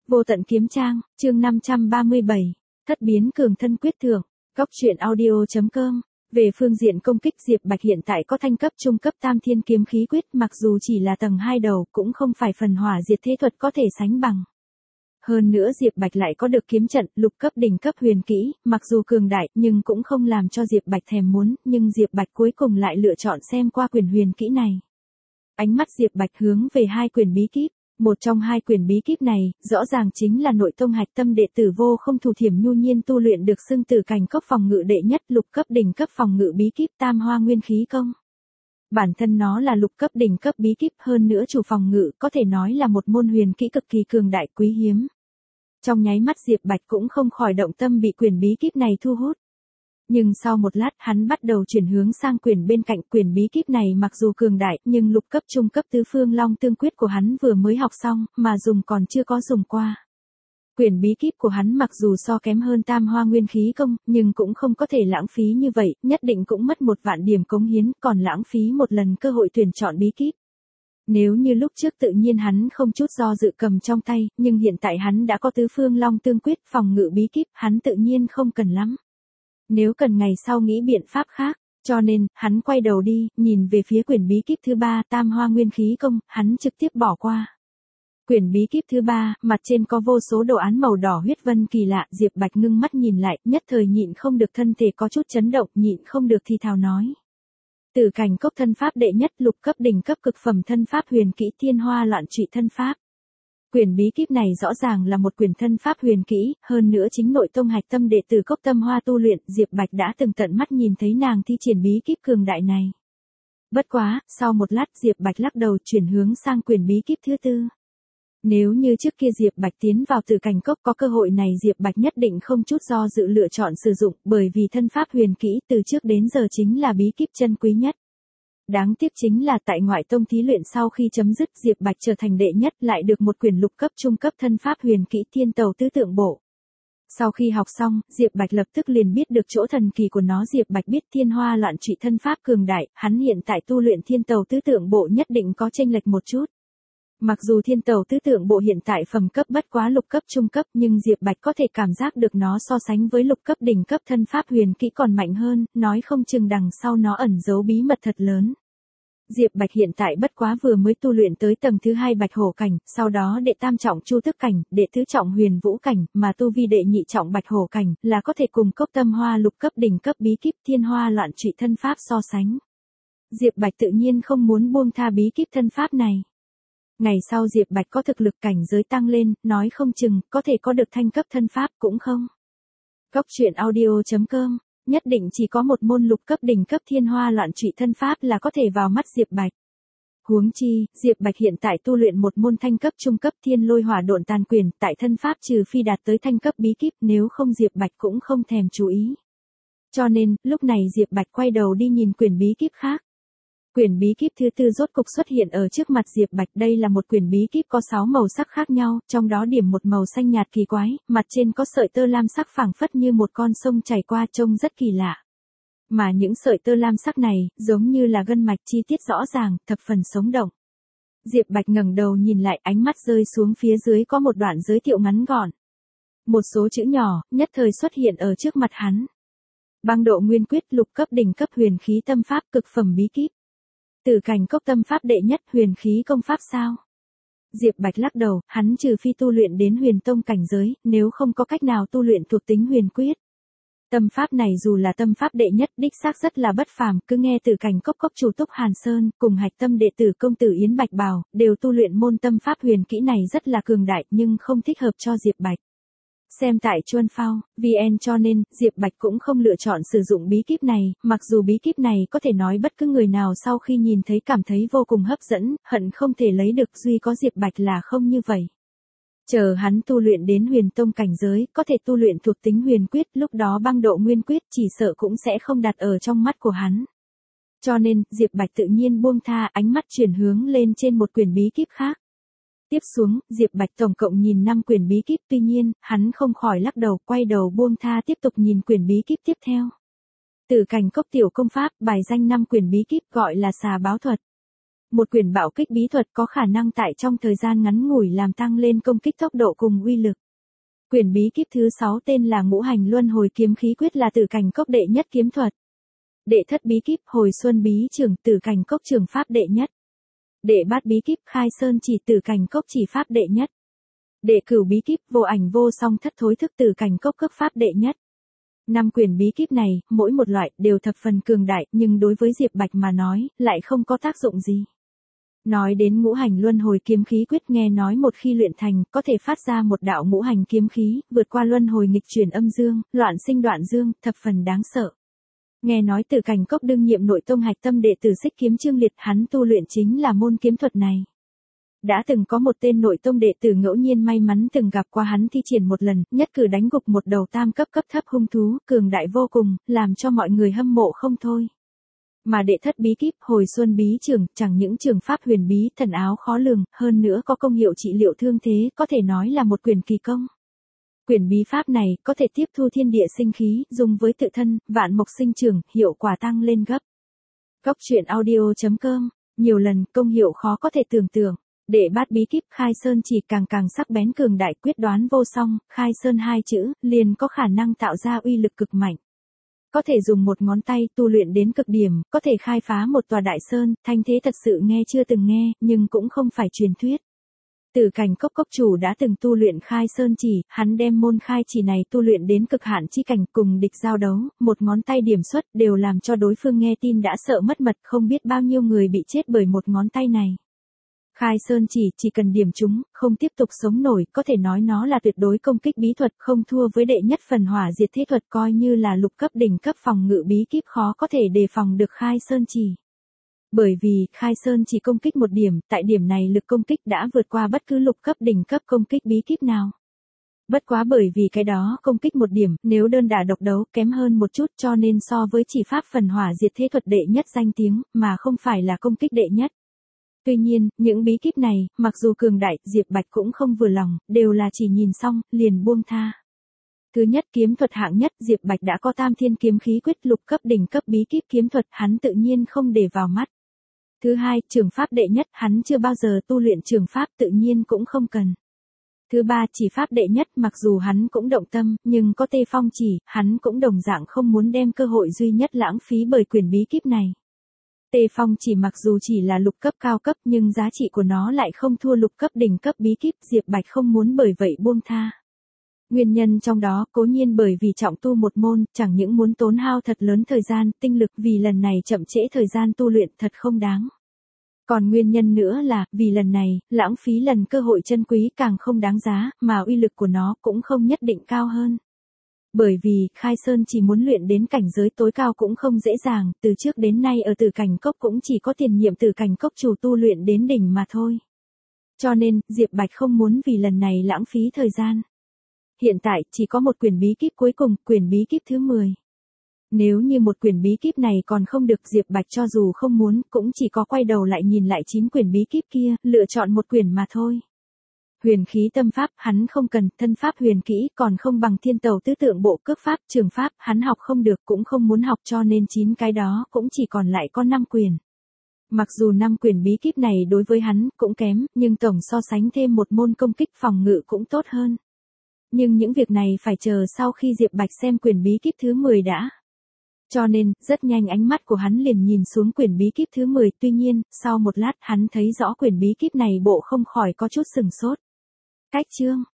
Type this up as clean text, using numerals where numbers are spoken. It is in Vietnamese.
Vô tận kiếm trang, chương 537, thất biến cường thân quyết thượng, góc truyện audio.com. Về phương diện công kích, Diệp Bạch hiện tại có thanh cấp trung cấp tam thiên kiếm khí quyết, mặc dù chỉ là tầng 2 đầu, cũng không phải phần hỏa diệt thế thuật có thể sánh bằng. Hơn nữa Diệp Bạch lại có được kiếm trận, lục cấp đỉnh cấp huyền kỹ, mặc dù cường đại, nhưng cũng không làm cho Diệp Bạch thèm muốn, nhưng Diệp Bạch cuối cùng lại lựa chọn xem qua quyển huyền kỹ này. Ánh mắt Diệp Bạch hướng về hai quyển bí kíp. Một trong hai quyển bí kíp này, rõ ràng chính là nội tông hạch tâm đệ tử Vô Không Thủ Thiểm Nhu Nhiên tu luyện được xưng Tử Cảnh Cốc phòng ngự đệ nhất lục cấp đỉnh cấp phòng ngự bí kíp Tam Hoa Nguyên Khí Công. Bản thân nó là lục cấp đỉnh cấp bí kíp, hơn nữa chủ phòng ngự có thể nói là một môn huyền kỹ cực kỳ cường đại quý hiếm. Trong nháy mắt Diệp Bạch cũng không khỏi động tâm bị quyển bí kíp này thu hút. Nhưng sau một lát hắn bắt đầu chuyển hướng sang quyển bên cạnh. Quyển bí kíp này mặc dù cường đại, nhưng lục cấp trung cấp tứ phương long tương quyết của hắn vừa mới học xong, mà dùng còn chưa có dùng qua. Quyển bí kíp của hắn mặc dù so kém hơn Tam Hoa Nguyên Khí Công, nhưng cũng không có thể lãng phí như vậy, nhất định cũng mất 1.000 điểm cống hiến, còn lãng phí một lần cơ hội tuyển chọn bí kíp. Nếu như lúc trước tự nhiên hắn không chút do dự cầm trong tay, nhưng hiện tại hắn đã có tứ phương long tương quyết phòng ngự bí kíp, hắn tự nhiên không cần lắm. Nếu cần ngày sau nghĩ biện pháp khác, cho nên, hắn quay đầu đi, nhìn về phía quyển bí kíp thứ 3 Tam Hoa Nguyên Khí Công, hắn trực tiếp bỏ qua. Quyển bí kíp thứ 3, mặt trên có vô số đồ án màu đỏ huyết vân kỳ lạ, Diệp Bạch ngưng mắt nhìn lại, nhất thời nhịn không được thân thể có chút chấn động, nhịn không được thì thào nói. Tử Cảnh Cốc thân pháp đệ nhất lục cấp đỉnh cấp cực phẩm thân pháp huyền kỹ Thiên Hoa Loạn Trụy thân pháp. Quyển bí kíp này rõ ràng là một quyển thân pháp huyền kỹ, hơn nữa chính nội tông hạch tâm đệ tử Cốc Tâm Hoa tu luyện, Diệp Bạch đã từng tận mắt nhìn thấy nàng thi triển bí kíp cường đại này. Bất quá, sau một lát Diệp Bạch lắc đầu chuyển hướng sang quyển bí kíp thứ 4. Nếu như trước kia Diệp Bạch tiến vào Tử Cảnh Cốc có cơ hội này, Diệp Bạch nhất định không chút do dự lựa chọn sử dụng, bởi vì thân pháp huyền kỹ từ trước đến giờ chính là bí kíp chân quý nhất. Đáng tiếc chính là tại ngoại tông thí luyện sau khi chấm dứt, Diệp Bạch trở thành đệ nhất lại được một quyển lục cấp trung cấp thân pháp huyền kỹ Thiên Tầu Tứ Tượng Bộ. Sau khi học xong, Diệp Bạch lập tức liền biết được chỗ thần kỳ của nó. Diệp Bạch biết Thiên Hoa Loạn Trụy thân pháp cường đại, hắn hiện tại tu luyện Thiên Tầu Tứ Tượng Bộ nhất định có chênh lệch một chút. Mặc dù Thiên Tầu Tứ Tượng Bộ hiện tại phẩm cấp bất quá lục cấp trung cấp, nhưng Diệp Bạch có thể cảm giác được nó so sánh với lục cấp đỉnh cấp thân pháp huyền kỹ còn mạnh hơn, nói không chừng đằng sau nó ẩn giấu bí mật thật lớn. Diệp Bạch hiện tại bất quá vừa mới tu luyện tới tầng thứ 2 Bạch Hổ cảnh, sau đó đệ tam trọng Chu Tức cảnh, đệ tứ trọng Huyền Vũ cảnh, mà tu vi đệ nhị trọng Bạch Hổ cảnh là có thể cùng Cốc Tâm Hoa lục cấp đỉnh cấp bí kíp Thiên Hoa Loạn Trụy thân pháp so sánh. Diệp Bạch tự nhiên không muốn buông tha bí kíp thân pháp này. Ngày sau Diệp Bạch có thực lực cảnh giới tăng lên, nói không chừng có thể có được thanh cấp thân pháp cũng không. Góc truyện audio.com. Nhất định chỉ có một môn lục cấp đỉnh cấp Thiên Hoa Loạn Trụy thân pháp là có thể vào mắt Diệp Bạch. Huống chi, Diệp Bạch hiện tại tu luyện một môn thanh cấp trung cấp Thiên Lôi Hỏa Độn Tàn Quyền, tại thân pháp trừ phi đạt tới thanh cấp bí kíp, nếu không Diệp Bạch cũng không thèm chú ý. Cho nên, lúc này Diệp Bạch quay đầu đi nhìn quyển bí kíp khác. Quyển bí kíp thứ 4 rốt cục xuất hiện ở trước mặt Diệp Bạch, đây là một quyển bí kíp có 6 màu sắc khác nhau, trong đó điểm một màu xanh nhạt kỳ quái, mặt trên có sợi tơ lam sắc phảng phất như một con sông chảy qua, trông rất kỳ lạ. Mà những sợi tơ lam sắc này, giống như là gân mạch chi tiết rõ ràng, thập phần sống động. Diệp Bạch ngẩng đầu nhìn lại, ánh mắt rơi xuống phía dưới có một đoạn giới thiệu ngắn gọn. Một số chữ nhỏ, nhất thời xuất hiện ở trước mặt hắn. Băng Độ Nguyên Quyết lục cấp đỉnh cấp huyền khí tâm pháp cực phẩm bí kíp. Tử Cảnh Cốc tâm pháp đệ nhất huyền khí công pháp sao? Diệp Bạch lắc đầu, hắn trừ phi tu luyện đến huyền tông cảnh giới, nếu không có cách nào tu luyện thuộc tính huyền quyết. Tâm pháp này dù là tâm pháp đệ nhất đích xác rất là bất phàm, cứ nghe Tử Cảnh Cốc cốc chủ Túc Hàn Sơn, cùng hạch tâm đệ tử công tử Yến Bạch Bào, đều tu luyện môn tâm pháp huyền kỹ này rất là cường đại, nhưng không thích hợp cho Diệp Bạch. Xem tại Chuân Phao, VN cho nên, Diệp Bạch cũng không lựa chọn sử dụng bí kíp này, mặc dù bí kíp này có thể nói bất cứ người nào sau khi nhìn thấy cảm thấy vô cùng hấp dẫn, hận không thể lấy được, duy có Diệp Bạch là không như vậy. Chờ hắn tu luyện đến huyền tông cảnh giới, có thể tu luyện thuộc tính huyền quyết, lúc đó Băng Độ Nguyên Quyết chỉ sợ cũng sẽ không đặt ở trong mắt của hắn. Cho nên, Diệp Bạch tự nhiên buông tha, ánh mắt chuyển hướng lên trên một quyển bí kíp khác. Tiếp xuống, Diệp Bạch tổng cộng nhìn 5 quyển bí kíp, tuy nhiên, hắn không khỏi lắc đầu, quay đầu buông tha tiếp tục nhìn quyển bí kíp tiếp theo. Tử Cảnh Cốc tiểu công pháp, bài danh 5 quyển bí kíp gọi là Xà Báo Thuật. Một quyển bạo kích bí thuật có khả năng tại trong thời gian ngắn ngủi làm tăng lên công kích tốc độ cùng uy lực. Quyển bí kíp thứ 6 tên là Ngũ Hành Luân Hồi Kiếm Khí Quyết, là Tử Cảnh Cốc đệ nhất kiếm thuật. Đệ thất bí kíp Hồi Xuân Bí Trường, Tử Cảnh Cốc trường pháp đệ nhất. Đệ bát bí kíp Khai Sơn Chỉ, Tử Cảnh Cốc chỉ pháp đệ nhất. Đệ cửu bí kíp Vô Ảnh Vô Song Thất Thối Thức, Tử Cảnh Cốc cước pháp đệ nhất. 5 quyển bí kíp này, mỗi một loại đều thập phần cường đại, nhưng đối với Diệp Bạch mà nói, lại không có tác dụng gì. Nói đến Ngũ Hành Luân Hồi Kiếm Khí Quyết, nghe nói một khi luyện thành, có thể phát ra một đạo ngũ hành kiếm khí, vượt qua luân hồi nghịch chuyển âm dương, loạn sinh đoạn dương, thập phần đáng sợ. Nghe nói Tử Cảnh Cốc đương nhiệm nội tông hạch tâm đệ tử Xích Kiếm Trương Liệt, hắn tu luyện chính là môn kiếm thuật này. Đã từng có một tên nội tông đệ tử ngẫu nhiên may mắn từng gặp qua hắn thi triển một lần, nhất cử đánh gục một đầu tam cấp cấp thấp hung thú, cường đại vô cùng, làm cho mọi người hâm mộ không thôi. Mà đệ thất bí kíp Hồi Xuân Bí Trường, chẳng những trường pháp huyền bí, thần áo khó lường, hơn nữa có công hiệu trị liệu thương thế, có thể nói là một quyển kỳ công. Quyển bí pháp này có thể tiếp thu thiên địa sinh khí, dùng với tự thân, vạn mộc sinh trưởng, hiệu quả tăng lên gấp. Góc truyện audio.com, nhiều lần, công hiệu khó có thể tưởng tượng. Đệ bát bí kíp Khai Sơn Chỉ, càng sắc bén cường đại, quyết đoán vô song, Khai Sơn hai chữ, liền có khả năng tạo ra uy lực cực mạnh. Có thể dùng một ngón tay tu luyện đến cực điểm, có thể khai phá một tòa đại sơn, thanh thế thật sự nghe chưa từng nghe, nhưng cũng không phải truyền thuyết. Tử Cảnh Cốc cốc chủ đã từng tu luyện Khai Sơn Chỉ, hắn đem môn khai chỉ này tu luyện đến cực hạn chi cảnh, cùng địch giao đấu, một ngón tay điểm xuất đều làm cho đối phương nghe tin đã sợ mất mật, không biết bao nhiêu người bị chết bởi một ngón tay này. Khai Sơn chỉ cần điểm chúng, không tiếp tục sống nổi, có thể nói nó là tuyệt đối công kích bí thuật, không thua với đệ nhất phần hỏa diệt thế thuật, coi như là lục cấp đỉnh cấp phòng ngự bí kíp khó có thể đề phòng được Khai Sơn Chỉ. Bởi vì, Khai Sơn chỉ công kích một điểm, tại điểm này lực công kích đã vượt qua bất cứ lục cấp đỉnh cấp công kích bí kíp nào. Bất quá bởi vì cái đó công kích một điểm, nếu đơn đả độc đấu kém hơn một chút, cho nên so với chỉ pháp phần hỏa diệt thế thuật đệ nhất danh tiếng, mà không phải là công kích đệ nhất. Tuy nhiên, những bí kíp này, mặc dù cường đại, Diệp Bạch cũng không vừa lòng, đều là chỉ nhìn xong, liền buông tha. Thứ nhất kiếm thuật hạng nhất, Diệp Bạch đã có Tam Thiên Kiếm Khí Quyết, lục cấp đỉnh cấp bí kíp kiếm thuật, hắn tự nhiên không để vào mắt. Thứ hai, trường pháp đệ nhất, hắn chưa bao giờ tu luyện trường pháp, tự nhiên cũng không cần. Thứ ba, chỉ pháp đệ nhất, mặc dù hắn cũng động tâm, nhưng có Tê Phong chỉ, hắn cũng đồng dạng không muốn đem cơ hội duy nhất lãng phí bởi quyển bí kíp này. Tê Phong chỉ mặc dù chỉ là lục cấp cao cấp, nhưng giá trị của nó lại không thua lục cấp đỉnh cấp bí kíp, Diệp Bạch không muốn bởi vậy buông tha. Nguyên nhân trong đó, cố nhiên bởi vì trọng tu một môn, chẳng những muốn tốn hao thật lớn thời gian, tinh lực, vì lần này chậm trễ thời gian tu luyện thật không đáng. Còn nguyên nhân nữa là, vì lần này, lãng phí lần cơ hội chân quý càng không đáng giá, mà uy lực của nó cũng không nhất định cao hơn. Bởi vì, Khai Sơn chỉ muốn luyện đến cảnh giới tối cao cũng không dễ dàng, từ trước đến nay ở Tử Cảnh Cốc cũng chỉ có tiền nhiệm Tử Cảnh Cốc chủ tu luyện đến đỉnh mà thôi. Cho nên, Diệp Bạch không muốn vì lần này lãng phí thời gian. Hiện tại, chỉ có một quyển bí kíp cuối cùng, quyển bí kíp thứ 10. Nếu như một quyển bí kíp này còn không được, Diệp Bạch cho dù không muốn, cũng chỉ có quay đầu lại nhìn lại 9 quyển bí kíp kia, lựa chọn một quyển mà thôi. Huyền khí tâm pháp, hắn không cần, thân pháp huyền kỹ, còn không bằng thiên tàu tứ tượng bộ cước pháp, trường pháp, hắn học không được, cũng không muốn học, cho nên 9 cái đó cũng chỉ còn lại có 5 quyển. Mặc dù 5 quyển bí kíp này đối với hắn cũng kém, nhưng tổng so sánh thêm một môn công kích phòng ngự cũng tốt hơn. Nhưng những việc này phải chờ sau khi Diệp Bạch xem quyển bí kíp thứ 10 đã. Cho nên, rất nhanh ánh mắt của hắn liền nhìn xuống quyển bí kíp thứ 10, tuy nhiên, sau một lát hắn thấy rõ quyển bí kíp này bộ không khỏi có chút sừng sốt. Cách chương